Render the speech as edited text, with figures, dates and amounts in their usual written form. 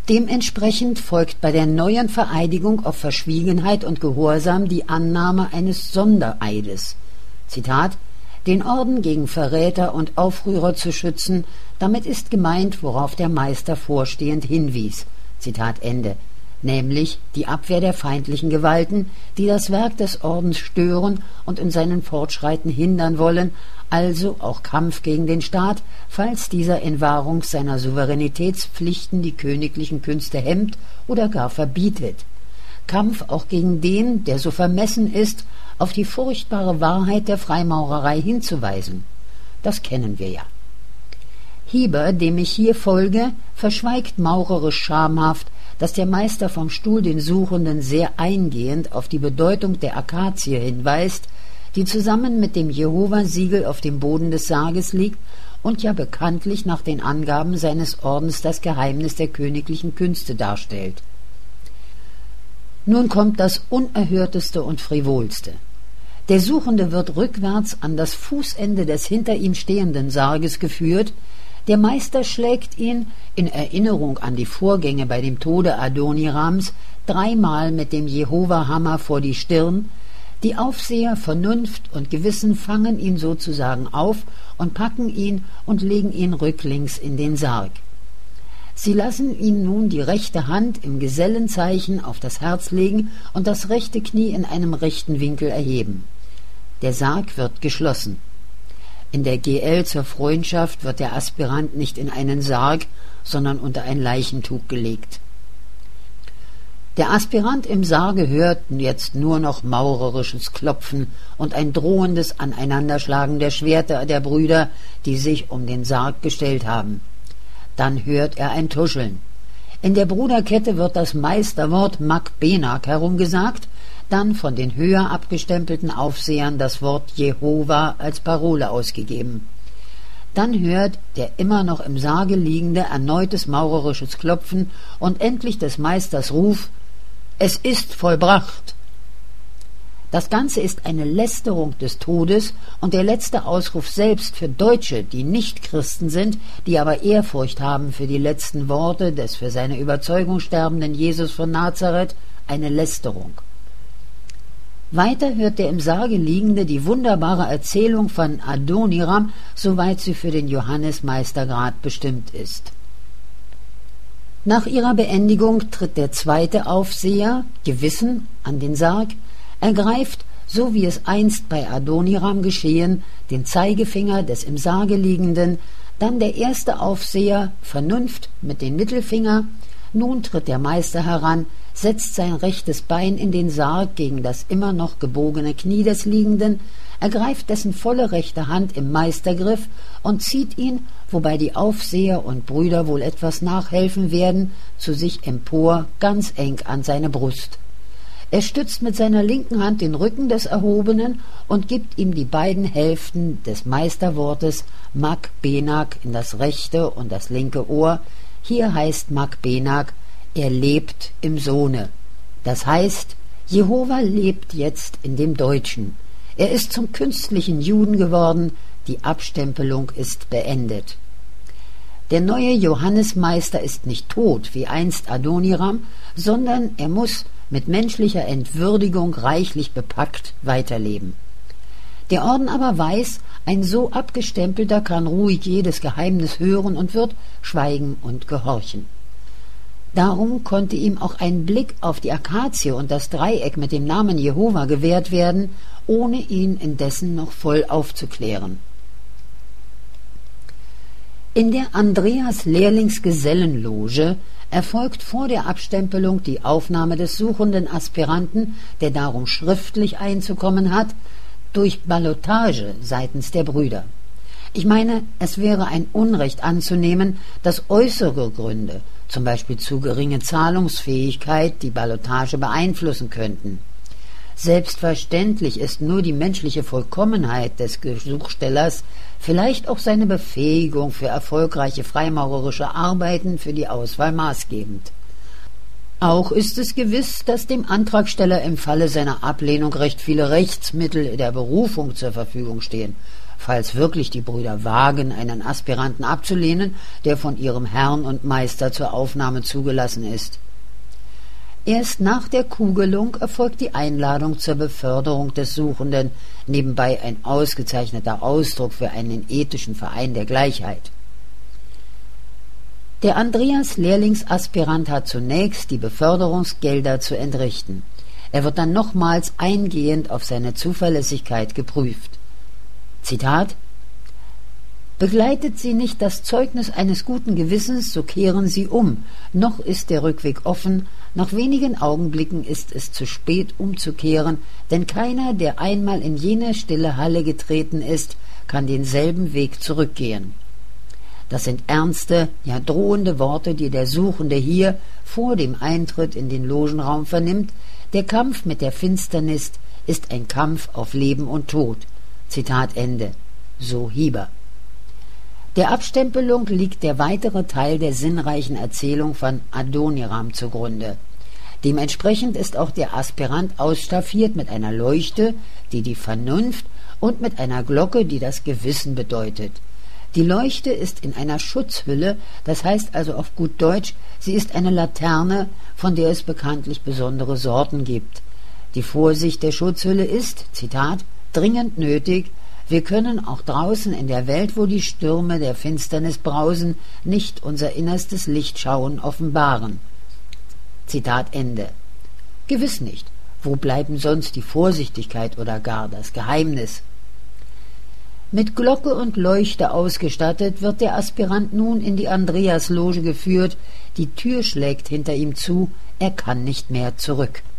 Dementsprechend folgt bei der neuen Vereidigung auf Verschwiegenheit und Gehorsam die Annahme eines Sondereides. Zitat: »Den Orden gegen Verräter und Aufrührer zu schützen, damit ist gemeint, worauf der Meister vorstehend hinwies.« Zitat Ende. Nämlich die Abwehr der feindlichen Gewalten, die das Werk des Ordens stören und in seinen Fortschreiten hindern wollen, also auch Kampf gegen den Staat, falls dieser in Wahrung seiner Souveränitätspflichten die königlichen Künste hemmt oder gar verbietet. Kampf auch gegen den, der so vermessen ist, auf die furchtbare Wahrheit der Freimaurerei hinzuweisen. Das kennen wir ja. Hieber, dem ich hier folge, verschweigt maurerisch schamhaft, dass der Meister vom Stuhl den Suchenden sehr eingehend auf die Bedeutung der Akazie hinweist, die zusammen mit dem Jehova-Siegel auf dem Boden des Sarges liegt und ja bekanntlich nach den Angaben seines Ordens das Geheimnis der königlichen Künste darstellt. Nun kommt das Unerhörteste und Frivolste. Der Suchende wird rückwärts an das Fußende des hinter ihm stehenden Sarges geführt. Der Meister schlägt ihn, in Erinnerung an die Vorgänge bei dem Tode Adonirams, 3-mal mit dem Jehova-Hammer vor die Stirn. Die Aufseher Vernunft und Gewissen fangen ihn sozusagen auf und packen ihn und legen ihn rücklings in den Sarg. Sie lassen ihn nun die rechte Hand im Gesellenzeichen auf das Herz legen und das rechte Knie in einem rechten Winkel erheben. Der Sarg wird geschlossen. In der GL zur Freundschaft wird der Aspirant nicht in einen Sarg, sondern unter ein Leichentuch gelegt. Der Aspirant im Sarge hört jetzt nur noch maurerisches Klopfen und ein drohendes Aneinanderschlagen der Schwerter der Brüder, die sich um den Sarg gestellt haben. Dann hört er ein Tuscheln. In der Bruderkette wird das Meisterwort Makbenak herumgesagt, dann von den höher abgestempelten Aufsehern das Wort Jehova als Parole ausgegeben. Dann hört der immer noch im Sarge liegende erneutes maurerisches Klopfen und endlich des Meisters Ruf: »Es ist vollbracht!« Das Ganze ist eine Lästerung des Todes und der letzte Ausruf selbst für Deutsche, die nicht Christen sind, die aber Ehrfurcht haben für die letzten Worte des für seine Überzeugung sterbenden Jesus von Nazareth, eine Lästerung. Weiter hört der im Sarge liegende die wunderbare Erzählung von Adoniram, soweit sie für den Johannesmeistergrad bestimmt ist. Nach ihrer Beendigung tritt der zweite Aufseher, Gewissen, an den Sarg, ergreift, so wie es einst bei Adoniram geschehen, den Zeigefinger des im Sarge liegenden, dann der erste Aufseher, Vernunft, mit dem Mittelfinger. Nun tritt der Meister heran, setzt sein rechtes Bein in den Sarg gegen das immer noch gebogene Knie des Liegenden, ergreift dessen volle rechte Hand im Meistergriff und zieht ihn, wobei die Aufseher und Brüder wohl etwas nachhelfen werden, zu sich empor, ganz eng an seine Brust. Er stützt mit seiner linken Hand den Rücken des Erhobenen und gibt ihm die beiden Hälften des Meisterwortes Makbenak in das rechte und das linke Ohr. Hier heißt Makbenak: er lebt im Sohne. Das heißt, Jehova lebt jetzt in dem Deutschen. Er ist zum künstlichen Juden geworden, die Abstempelung ist beendet. Der neue Johannesmeister ist nicht tot, wie einst Adoniram, sondern er muss mit menschlicher Entwürdigung reichlich bepackt weiterleben. Der Orden aber weiß, ein so abgestempelter kann ruhig jedes Geheimnis hören und wird schweigen und gehorchen. Darum konnte ihm auch ein Blick auf die Akazie und das Dreieck mit dem Namen Jehova gewährt werden, ohne ihn indessen noch voll aufzuklären. In der Andreas-Lehrlingsgesellenloge erfolgt vor der Abstempelung die Aufnahme des suchenden Aspiranten, der darum schriftlich einzukommen hat, durch Ballotage seitens der Brüder. Ich meine, es wäre ein Unrecht anzunehmen, dass äußere Gründe, zum Beispiel zu geringe Zahlungsfähigkeit, die Ballotage beeinflussen könnten. Selbstverständlich ist nur die menschliche Vollkommenheit des Gesuchstellers, vielleicht auch seine Befähigung für erfolgreiche freimaurerische Arbeiten für die Auswahl maßgebend. Auch ist es gewiss, dass dem Antragsteller im Falle seiner Ablehnung recht viele Rechtsmittel der Berufung zur Verfügung stehen. falls wirklich die Brüder wagen, einen Aspiranten abzulehnen, der von ihrem Herrn und Meister zur Aufnahme zugelassen ist. Erst nach der Kugelung erfolgt die Einladung zur Beförderung des Suchenden, nebenbei ein ausgezeichneter Ausdruck für einen ethischen Verein der Gleichheit. Der Andreas-Lehrlingsaspirant hat zunächst die Beförderungsgelder zu entrichten. Er wird dann nochmals eingehend auf seine Zuverlässigkeit geprüft. Zitat: Begleitet Sie nicht das Zeugnis eines guten Gewissens, so kehren Sie um. Noch ist der Rückweg offen, nach wenigen Augenblicken ist es zu spät umzukehren, denn keiner, der einmal in jene stille Halle getreten ist, kann denselben Weg zurückgehen. Das sind ernste, ja drohende Worte, die der Suchende hier vor dem Eintritt in den Logenraum vernimmt. Der Kampf mit der Finsternis ist ein Kampf auf Leben und Tod. Zitat Ende. So Hieber. Der Abstempelung liegt der weitere Teil der sinnreichen Erzählung von Adoniram zugrunde. Dementsprechend ist auch der Aspirant ausstaffiert mit einer Leuchte, die die Vernunft, und mit einer Glocke, die das Gewissen bedeutet. Die Leuchte ist in einer Schutzhülle, das heißt also auf gut Deutsch, sie ist eine Laterne, von der es bekanntlich besondere Sorten gibt. Die Vorsicht der Schutzhülle ist, Zitat, dringend nötig. Wir können auch draußen in der Welt, wo die Stürme der Finsternis brausen, nicht unser innerstes Lichtschauen offenbaren. Zitat Ende. Gewiss nicht. Wo bleiben sonst die Vorsichtigkeit oder gar das Geheimnis? Mit Glocke und Leuchte ausgestattet wird der Aspirant nun in die Andreasloge geführt. Die Tür schlägt hinter ihm zu. Er kann nicht mehr zurück.